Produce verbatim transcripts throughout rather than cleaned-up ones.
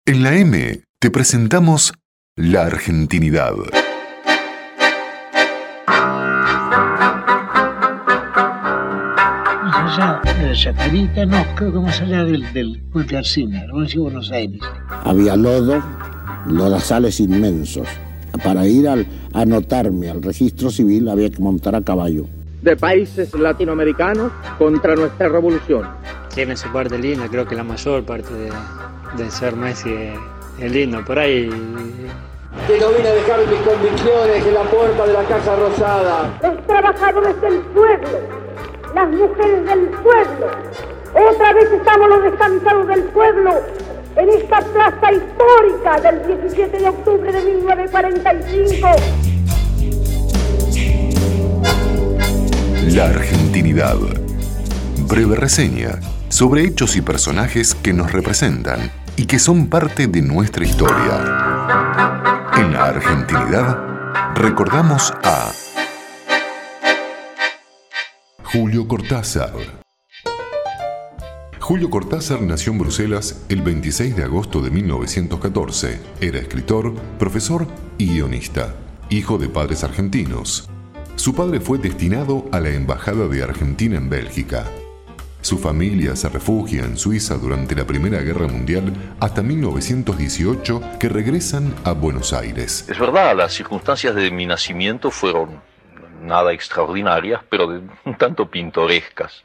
En la M te presentamos la argentinidad. Más allá de la Chacarita, no, creo que más allá del, del puente Alsina, la provincia de Buenos Aires. Había lodo, lodazales inmensos. Para ir al, a anotarme al registro civil había que montar a caballo. De países latinoamericanos contra nuestra revolución. Tiene su parte linda, creo que la mayor parte de, de ser Messi es, es lindo. Por ahí... Que no vine a dejar mis convicciones en la puerta de la Casa Rosada. Los trabajadores del pueblo, las mujeres del pueblo. Otra vez estamos los descansados del pueblo en esta plaza histórica del diecisiete de octubre de mil novecientos cuarenta y cinco. La argentinidad. Breve reseña sobre hechos y personajes que nos representan y que son parte de nuestra historia. En la argentinidad recordamos a Julio Cortázar. Julio Cortázar nació en Bruselas el veintiséis de agosto de mil novecientos catorce. Era escritor, profesor y guionista, hijo de padres argentinos. Su padre fue destinado a la Embajada de Argentina en Bélgica. Su familia se refugia en Suiza durante la Primera Guerra Mundial hasta mil novecientos dieciocho, que regresan a Buenos Aires. Es verdad, las circunstancias de mi nacimiento fueron nada extraordinarias, pero de un tanto pintorescas,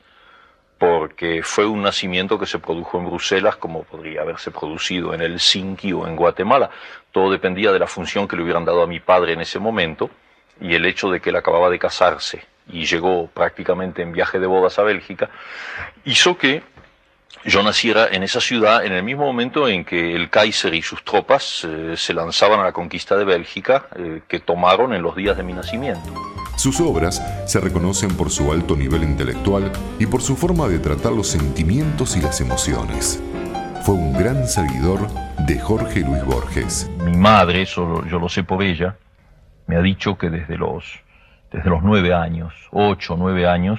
porque fue un nacimiento que se produjo en Bruselas como podría haberse producido en Helsinki o en Guatemala. Todo dependía de la función que le hubieran dado a mi padre en ese momento y el hecho de que él acababa de casarse y llegó prácticamente en viaje de bodas a Bélgica, hizo que yo naciera en esa ciudad en el mismo momento en que el Kaiser y sus tropas eh, se lanzaban a la conquista de Bélgica, eh, que tomaron en los días de mi nacimiento. Sus obras se reconocen por su alto nivel intelectual y por su forma de tratar los sentimientos y las emociones. Fue un gran seguidor de Jorge Luis Borges. Mi madre, eso yo lo sé por ella, me ha dicho que desde los, desde los nueve años, ocho, nueve años,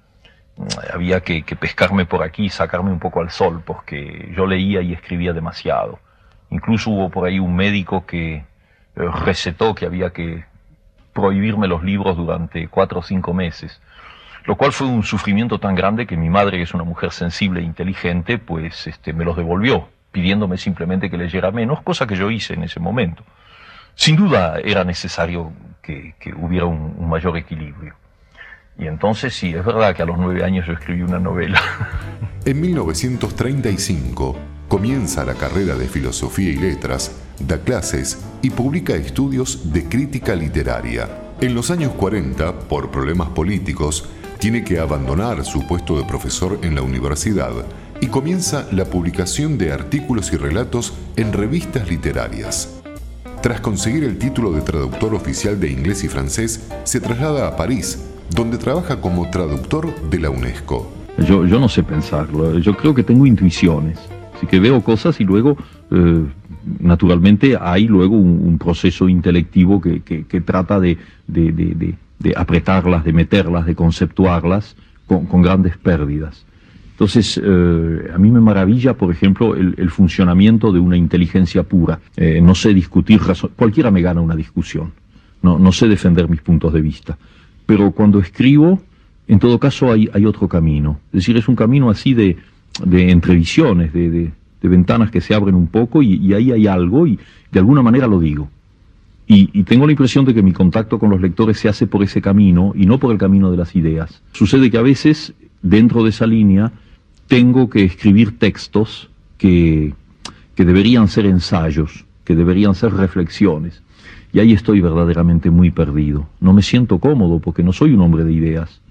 había que, que pescarme por aquí y sacarme un poco al sol, porque yo leía y escribía demasiado. Incluso hubo por ahí un médico que recetó que había que prohibirme los libros durante cuatro o cinco meses, lo cual fue un sufrimiento tan grande que mi madre, que es una mujer sensible e inteligente, pues este, me los devolvió, pidiéndome simplemente que leyera menos, cosa que yo hice en ese momento. Sin duda era necesario que, que hubiera un, un mayor equilibrio. Y entonces sí, es verdad que a los nueve años yo escribí una novela. En mil novecientos treinta y cinco comienza la carrera de Filosofía y Letras, da clases y publica estudios de crítica literaria. En los años cuarenta, por problemas políticos, tiene que abandonar su puesto de profesor en la universidad y comienza la publicación de artículos y relatos en revistas literarias. Tras conseguir el título de traductor oficial de inglés y francés, se traslada a París, donde trabaja como traductor de la UNESCO. Yo, yo no sé pensarlo, yo creo que tengo intuiciones, así que veo cosas y luego, eh, naturalmente, hay luego un, un proceso intelectivo que, que, que trata de, de, de, de, de apretarlas, de meterlas, de conceptuarlas con, con grandes pérdidas. Entonces, eh, a mí me maravilla, por ejemplo, el, el funcionamiento de una inteligencia pura. Eh, no sé discutir, razón, cualquiera me gana una discusión, no, no sé defender mis puntos de vista. Pero cuando escribo, en todo caso hay, hay otro camino. Es decir, es un camino así de, de entrevisiones, de, de, de ventanas que se abren un poco y, y ahí hay algo y de alguna manera lo digo. Y, y tengo la impresión de que mi contacto con los lectores se hace por ese camino y no por el camino de las ideas. Sucede que a veces, dentro de esa línea, tengo que escribir textos que, que deberían ser ensayos, que deberían ser reflexiones. Y ahí estoy verdaderamente muy perdido. No me siento cómodo porque no soy un hombre de ideas.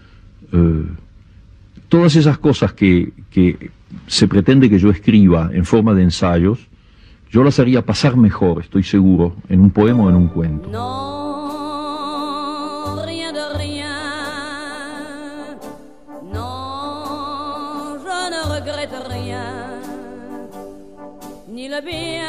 Eh, todas esas cosas que, que se pretende que yo escriba en forma de ensayos, yo las haría pasar mejor, estoy seguro, en un poema o en un cuento. No, rien de rien. No, je ne regrette rien. Ni le bien.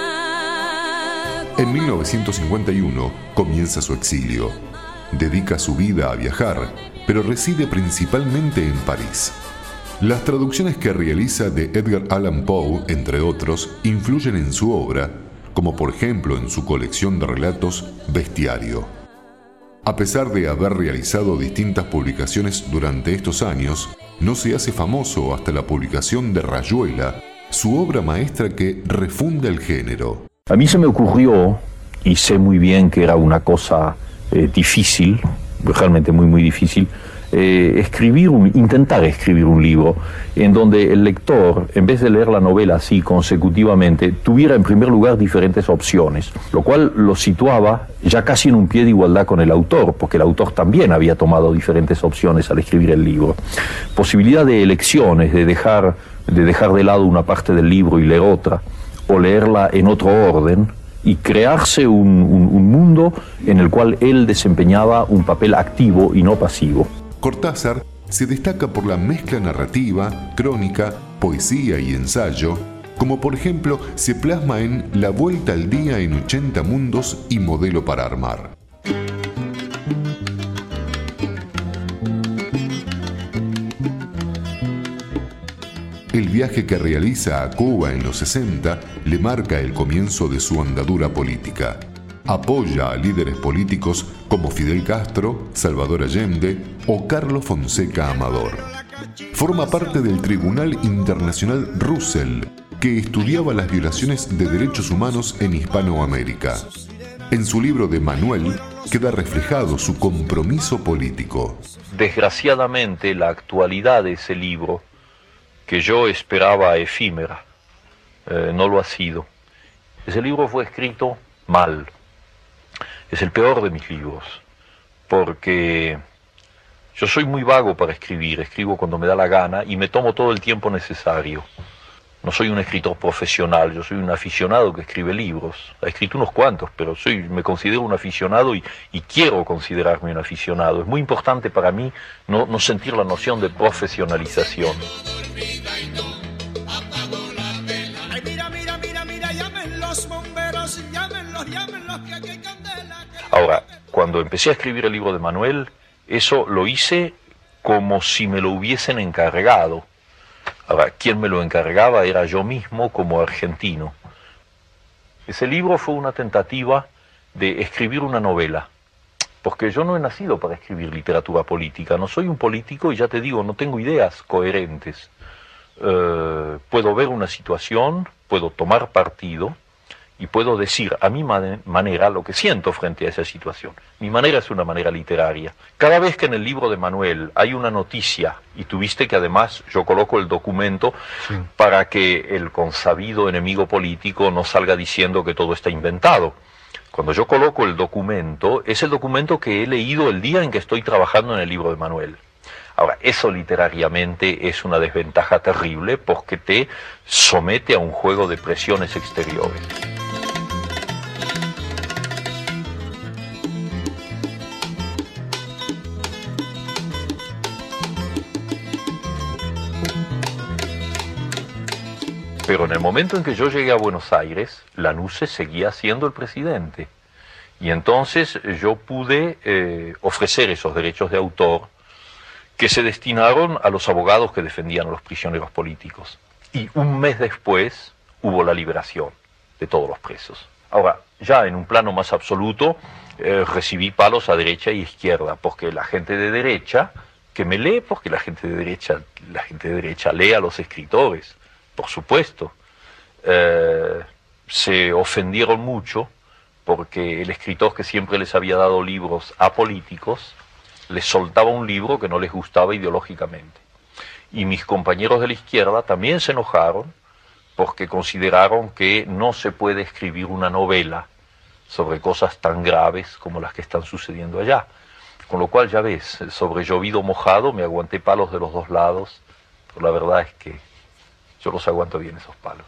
En mil novecientos cincuenta y uno comienza su exilio. Dedica su vida a viajar, pero reside principalmente en París. Las traducciones que realiza de Edgar Allan Poe, entre otros, influyen en su obra, como por ejemplo en su colección de relatos Bestiario. A pesar de haber realizado distintas publicaciones durante estos años, no se hace famoso hasta la publicación de Rayuela, su obra maestra que refunda el género. A mí se me ocurrió, y sé muy bien que era una cosa eh, difícil, realmente muy muy difícil, eh, escribir un, intentar escribir un libro en donde el lector, en vez de leer la novela así consecutivamente, tuviera en primer lugar diferentes opciones, lo cual lo situaba ya casi en un pie de igualdad con el autor, porque el autor también había tomado diferentes opciones al escribir el libro. Posibilidad de elecciones, de dejar, de dejar de lado una parte del libro y leer otra, o leerla en otro orden, y crearse un, un, un mundo en el cual él desempeñaba un papel activo y no pasivo. Cortázar se destaca por la mezcla narrativa, crónica, poesía y ensayo, como por ejemplo se plasma en La Vuelta al Día en ochenta mundos y Modelo para armar. El viaje que realiza a Cuba en los sesenta le marca el comienzo de su andadura política. Apoya a líderes políticos como Fidel Castro, Salvador Allende o Carlos Fonseca Amador. Forma parte del Tribunal Internacional Russell, que estudiaba las violaciones de derechos humanos en Hispanoamérica. En su libro de Manuel queda reflejado su compromiso político. Desgraciadamente, la actualidad de ese libro, que yo esperaba efímera, eh, no lo ha sido. Ese libro fue escrito mal. Es el peor de mis libros, porque yo soy muy vago para escribir, escribo cuando me da la gana y me tomo todo el tiempo necesario. No soy un escritor profesional, yo soy un aficionado que escribe libros. He escrito unos cuantos, pero soy, me considero un aficionado y, y quiero considerarme un aficionado. Es muy importante para mí no, no sentir la noción de profesionalización. Ahora, cuando empecé a escribir el libro de Manuel, eso lo hice como si me lo hubiesen encargado. Ahora, quien me lo encargaba era yo mismo como argentino. Ese libro fue una tentativa de escribir una novela, porque yo no he nacido para escribir literatura política, no soy un político y ya te digo, no tengo ideas coherentes. Uh, puedo ver una situación, puedo tomar partido y puedo decir a mi man- manera lo que siento frente a esa situación. Mi manera es una manera literaria. Cada vez que en el libro de Manuel hay una noticia, y tuviste que además yo coloco el documento sí. para que el consabido enemigo político no salga diciendo que todo está inventado. Cuando yo coloco el documento, es el documento que he leído el día en que estoy trabajando en el libro de Manuel. Ahora, eso literariamente es una desventaja terrible porque te somete a un juego de presiones exteriores. Pero en el momento en que yo llegué a Buenos Aires, Lanusse seguía siendo el presidente. Y entonces yo pude eh, ofrecer esos derechos de autor que se destinaron a los abogados que defendían a los prisioneros políticos. Y un mes después hubo la liberación de todos los presos. Ahora, ya en un plano más absoluto, eh, recibí palos a derecha y izquierda, porque la gente de derecha, que me lee, porque la gente de derecha, la gente de derecha lee a los escritores, por supuesto, eh, se ofendieron mucho porque el escritor que siempre les había dado libros a políticos les soltaba un libro que no les gustaba ideológicamente. Y mis compañeros de la izquierda también se enojaron porque consideraron que no se puede escribir una novela sobre cosas tan graves como las que están sucediendo allá. Con lo cual, ya ves, sobre llovido mojado me aguanté palos de los dos lados, pero la verdad es que yo los aguanto bien esos palos.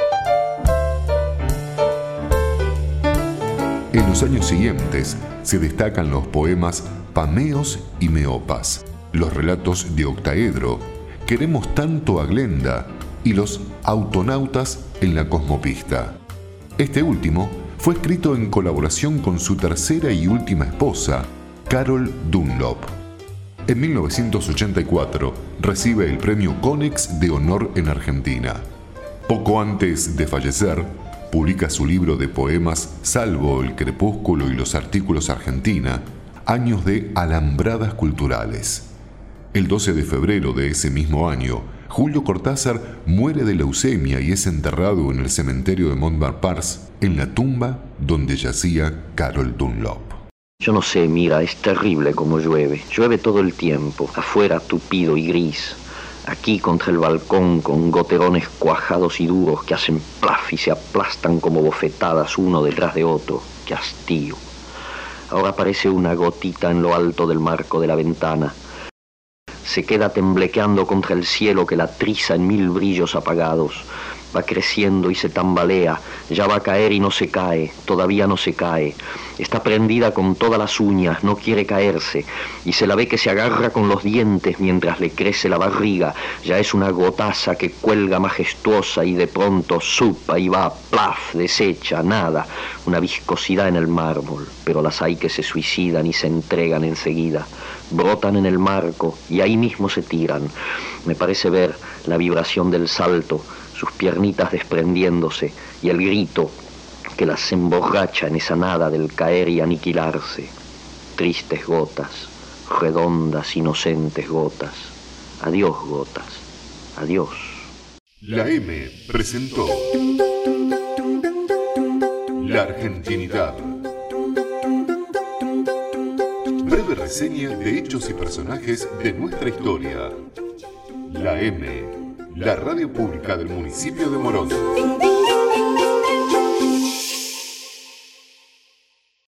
En los años siguientes se destacan los poemas Pameos y Meopas, los relatos de Octaedro, Queremos tanto a Glenda y los Autonautas en la Cosmopista. Este último fue escrito en colaboración con su tercera y última esposa, Carol Dunlop. En mil novecientos ochenta y cuatro recibe el premio Conex de Honor en Argentina. Poco antes de fallecer, publica su libro de poemas Salvo el crepúsculo y los artículos Argentina, años de alambradas culturales. El doce de febrero de ese mismo año, Julio Cortázar muere de leucemia y es enterrado en el cementerio de Montparnasse, en la tumba donde yacía Carol Dunlop. Yo no sé, mira, es terrible como llueve. Llueve todo el tiempo, afuera tupido y gris. Aquí contra el balcón con goterones cuajados y duros que hacen plaf y se aplastan como bofetadas uno detrás de otro. ¡Qué hastío! Ahora aparece una gotita en lo alto del marco de la ventana. Se queda temblequeando contra el cielo que la triza en mil brillos apagados. Va creciendo y se tambalea, ya va a caer y no se cae, todavía no se cae. Está prendida con todas las uñas, no quiere caerse, y se la ve que se agarra con los dientes mientras le crece la barriga. Ya es una gotaza que cuelga majestuosa y de pronto supa y va, plaf, deshecha, nada. Una viscosidad en el mármol, pero las hay que se suicidan y se entregan enseguida. Brotan en el marco y ahí mismo se tiran. Me parece ver la vibración del salto, sus piernitas desprendiéndose y el grito que las emborracha en esa nada del caer y aniquilarse. Tristes gotas, redondas, inocentes gotas. Adiós, gotas. Adiós. La M presentó La Argentinidad. Breve reseña de hechos y personajes de nuestra historia. La M, la radio pública del municipio de Morón.